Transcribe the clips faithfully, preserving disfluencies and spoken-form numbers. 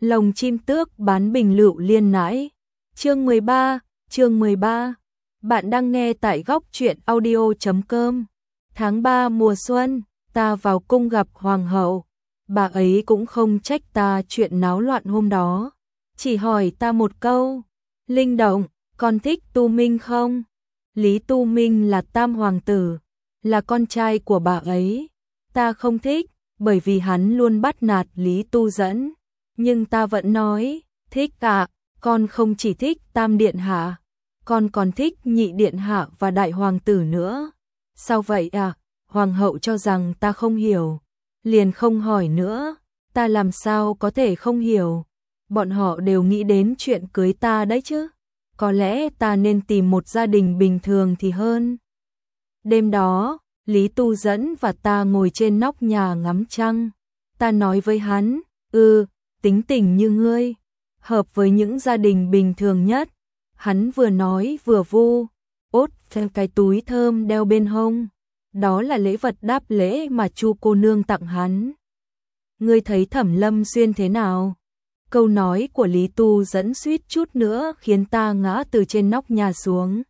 Lồng chim tước bán bình lựu liên nãi. Chương mười ba, chương mười ba. Bạn đang nghe tại góc truyện audio chấm com. Tháng ba mùa xuân, ta vào cung gặp hoàng hậu. Bà ấy cũng không trách ta chuyện náo loạn hôm đó, chỉ hỏi ta một câu: "Linh Động, con thích Tu Minh không?" Lý Tu Minh là tam hoàng tử, là con trai của bà ấy. Ta không thích, bởi vì hắn luôn bắt nạt Lý Tu Dẫn. Nhưng ta vẫn nói, thích ạ, con không chỉ thích tam điện hạ, con còn thích nhị điện hạ và đại hoàng tử nữa. Sao vậy à? Hoàng hậu cho rằng ta không hiểu, liền không hỏi nữa. Ta làm sao có thể không hiểu? Bọn họ đều nghĩ đến chuyện cưới ta đấy chứ. Có lẽ ta nên tìm một gia đình bình thường thì hơn. Đêm đó, Lý Tu Dẫn và ta ngồi trên nóc nhà ngắm trăng. Ta nói với hắn, ừ, tính tình như ngươi, hợp với những gia đình bình thường nhất. Hắn vừa nói vừa vu ốt thêm cái túi thơm đeo bên hông. Đó là lễ vật đáp lễ mà Chu cô nương tặng hắn. Ngươi thấy Thẩm Lâm Xuyên thế nào? Câu nói của Lý Tu Dẫn suýt chút nữa khiến ta ngã từ trên nóc nhà xuống.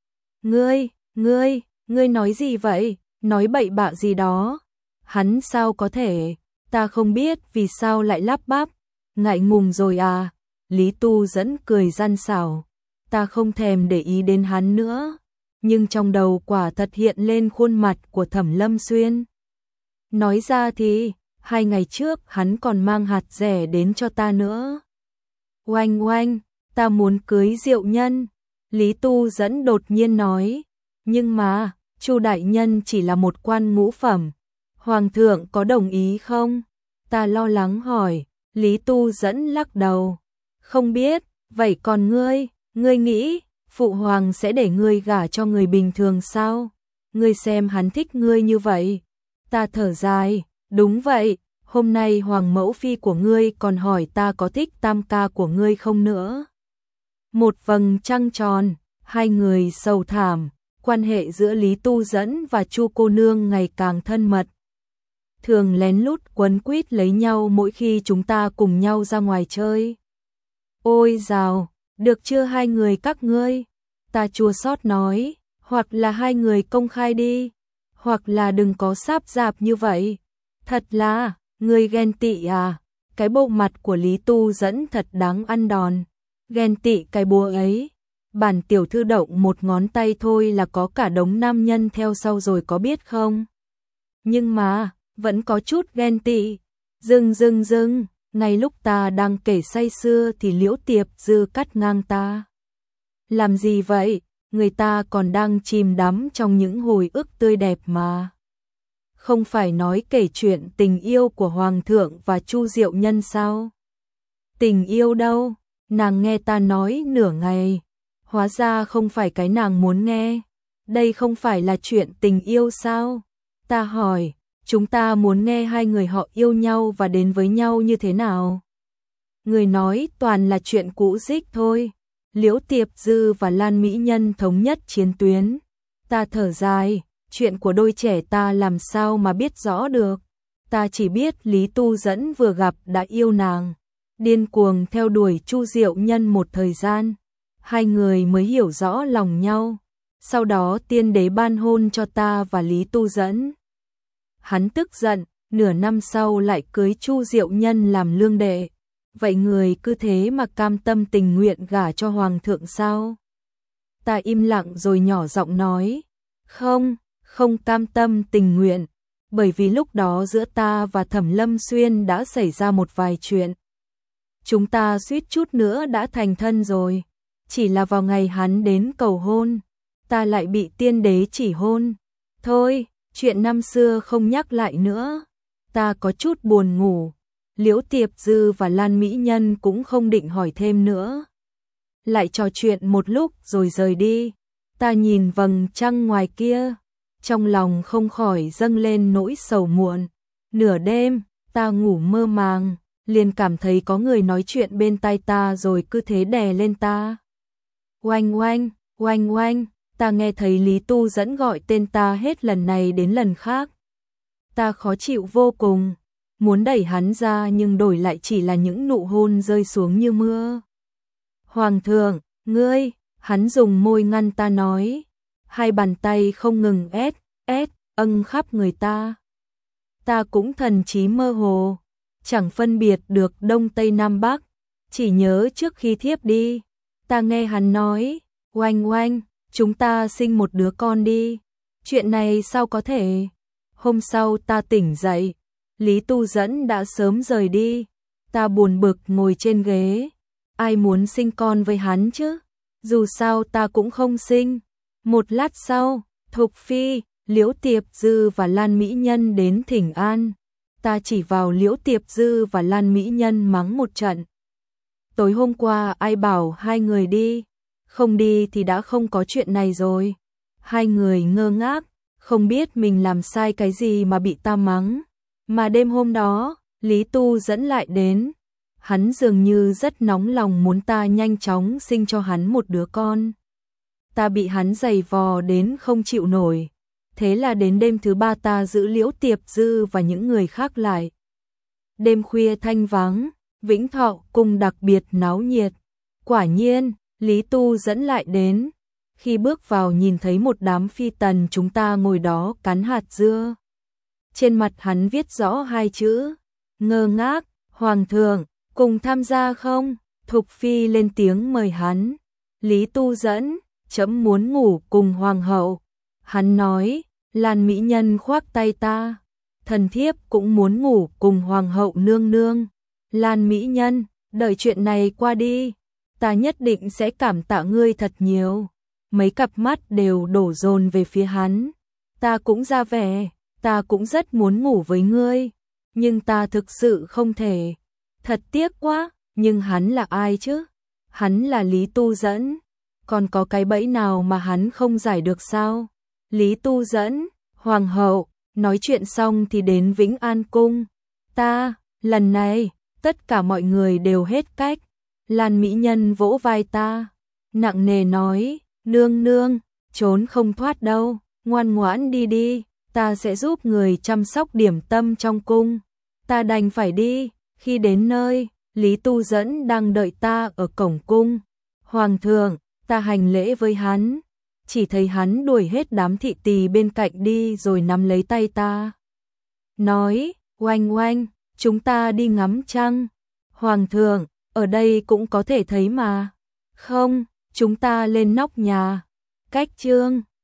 Ngươi, ngươi, ngươi nói gì vậy? Nói bậy bạ gì đó? Hắn sao có thể? Ta không biết vì sao lại lắp bắp. Ngại ngùng rồi à? Lý Tu Dẫn cười gian xảo. Ta không thèm để ý đến hắn nữa. Nhưng trong đầu quả thật hiện lên khuôn mặt của Thẩm Lâm Xuyên. Nói ra thì, hai ngày trước hắn còn mang hạt rẻ đến cho ta nữa. Oanh oanh, ta muốn cưới Diệu Nhân. Lý Tu Dẫn đột nhiên nói. Nhưng mà, Chu đại nhân chỉ là một quan ngũ phẩm. Hoàng thượng có đồng ý không? Ta lo lắng hỏi. Lý Tu Dẫn lắc đầu. Không biết, vậy còn ngươi, ngươi nghĩ phụ hoàng sẽ để ngươi gả cho người bình thường sao? Ngươi xem hắn thích ngươi như vậy. Ta thở dài, đúng vậy, hôm nay hoàng mẫu phi của ngươi còn hỏi ta có thích tam ca của ngươi không nữa. Một vầng trăng tròn, hai người sầu thảm, quan hệ giữa Lý Tu Dẫn và Chu cô nương ngày càng thân mật. Thường lén lút quấn quýt lấy nhau mỗi khi chúng ta cùng nhau ra ngoài chơi. Ôi dào, được chưa hai người các ngươi? Ta chua xót nói, hoặc là hai người công khai đi, hoặc là đừng có sáp rạp như vậy. Thật là, ngươi ghen tị à? Cái bộ mặt của Lý Tu Dẫn thật đáng ăn đòn. Ghen tị cái búa ấy. Bản tiểu thư động một ngón tay thôi là có cả đống nam nhân theo sau rồi có biết không? Nhưng mà, vẫn có chút ghen tị. Dừng dừng dừng, ngay lúc ta đang kể say sưa thì Liễu Tiệp Dư cắt ngang ta. Làm gì vậy? Người ta còn đang chìm đắm trong những hồi ức tươi đẹp mà. Không phải nói kể chuyện tình yêu của Hoàng thượng và Chu Diệu Nhân sao? Tình yêu đâu? Nàng nghe ta nói nửa ngày. Hóa ra không phải cái nàng muốn nghe. Đây không phải là chuyện tình yêu sao? Ta hỏi, chúng ta muốn nghe hai người họ yêu nhau và đến với nhau như thế nào? Người nói toàn là chuyện cũ rích thôi. Liễu Tiệp Dư và Lan Mỹ Nhân thống nhất chiến tuyến. Ta thở dài, chuyện của đôi trẻ ta làm sao mà biết rõ được. Ta chỉ biết Lý Tu Dẫn vừa gặp đã yêu nàng, điên cuồng theo đuổi Chu Diệu Nhân một thời gian. Hai người mới hiểu rõ lòng nhau. Sau đó tiên đế ban hôn cho ta và Lý Tu Dẫn. Hắn tức giận, nửa năm sau lại cưới Chu Diệu Nhân làm lương đệ. Vậy người cứ thế mà cam tâm tình nguyện gả cho hoàng thượng sao? Ta im lặng rồi nhỏ giọng nói, không, không cam tâm tình nguyện, bởi vì lúc đó giữa ta và Thẩm Lâm Xuyên đã xảy ra một vài chuyện. Chúng ta suýt chút nữa đã thành thân rồi, chỉ là vào ngày hắn đến cầu hôn, ta lại bị tiên đế chỉ hôn. Thôi, chuyện năm xưa không nhắc lại nữa. Ta có chút buồn ngủ. Liễu Tiệp Dư và Lan Mỹ Nhân cũng không định hỏi thêm nữa. Lại trò chuyện một lúc rồi rời đi. Ta nhìn vầng trăng ngoài kia, trong lòng không khỏi dâng lên nỗi sầu muộn. Nửa đêm, ta ngủ mơ màng, liền cảm thấy có người nói chuyện bên tai ta rồi cứ thế đè lên ta. Oanh oanh, oanh oanh, ta nghe thấy Lý Tu Dẫn gọi tên ta hết lần này đến lần khác. Ta khó chịu vô cùng. muốn đẩy hắn ra nhưng đổi lại chỉ là những nụ hôn rơi xuống như mưa. Hoàng thượng, ngươi, hắn dùng môi ngăn ta nói, hai bàn tay không ngừng ép, ép, âng khắp người ta. Ta cũng thần trí mơ hồ, chẳng phân biệt được đông tây nam bắc, chỉ nhớ trước khi thiếp đi, ta nghe hắn nói, oanh oanh, chúng ta sinh một đứa con đi. Chuyện này sao có thể? Hôm sau ta tỉnh dậy, Lý Tu Dẫn đã sớm rời đi, ta buồn bực ngồi trên ghế, ai muốn sinh con với hắn chứ? Dù sao ta cũng không sinh. Một lát sau, Thục Phi, Liễu Tiệp Dư và Lan Mỹ Nhân đến thỉnh an. Ta chỉ vào Liễu Tiệp Dư và Lan Mỹ Nhân mắng một trận. Tối hôm qua ai bảo hai người đi, không đi thì đã không có chuyện này rồi. Hai người ngơ ngác, không biết mình làm sai cái gì mà bị ta mắng. Mà đêm hôm đó, Lý Tu Dẫn lại đến. Hắn dường như rất nóng lòng muốn ta nhanh chóng sinh cho hắn một đứa con. Ta bị hắn giày vò đến không chịu nổi. Thế là đến đêm thứ ba ta giữ Liễu Tiệp Dư và những người khác lại. Đêm khuya thanh vắng, Vĩnh Thọ cung đặc biệt náo nhiệt. Quả nhiên, Lý Tu Dẫn lại đến. Khi bước vào nhìn thấy một đám phi tần chúng ta ngồi đó cắn hạt dưa. Trên mặt hắn viết rõ hai chữ, ngơ ngác, Hoàng thượng, cùng tham gia không? Thục Phi lên tiếng mời hắn. Lý Tu Dẫn, trẫm muốn ngủ cùng Hoàng hậu. Hắn nói, Lan Mỹ Nhân khoác tay ta. Thần thiếp cũng muốn ngủ cùng Hoàng hậu nương nương. Lan Mỹ Nhân, đợi chuyện này qua đi. Ta nhất định sẽ cảm tạ ngươi thật nhiều. Mấy cặp mắt đều đổ dồn về phía hắn. Ta cũng ra vẻ, ta cũng rất muốn ngủ với ngươi. Nhưng ta thực sự không thể. Thật tiếc quá, nhưng hắn là ai chứ? Hắn là Lý Tu Dẫn. Còn có cái bẫy nào mà hắn không giải được sao? Lý Tu Dẫn, Hoàng hậu, nói chuyện xong thì đến Vĩnh An Cung. Ta, lần này, tất cả mọi người đều hết cách. Lan Mỹ Nhân vỗ vai ta, nặng nề nói, nương nương, trốn không thoát đâu, ngoan ngoãn đi đi, ta sẽ giúp người chăm sóc điểm tâm trong cung. Ta đành phải đi, khi đến nơi, Lý Tu Dẫn đang đợi ta ở cổng cung. Hoàng thượng, ta hành lễ với hắn, chỉ thấy hắn đuổi hết đám thị tỳ bên cạnh đi rồi nắm lấy tay ta. Nói, oanh oanh, chúng ta đi ngắm trăng. Hoàng thượng, ở đây cũng có thể thấy mà. Không, chúng ta lên nóc nhà. Cách chương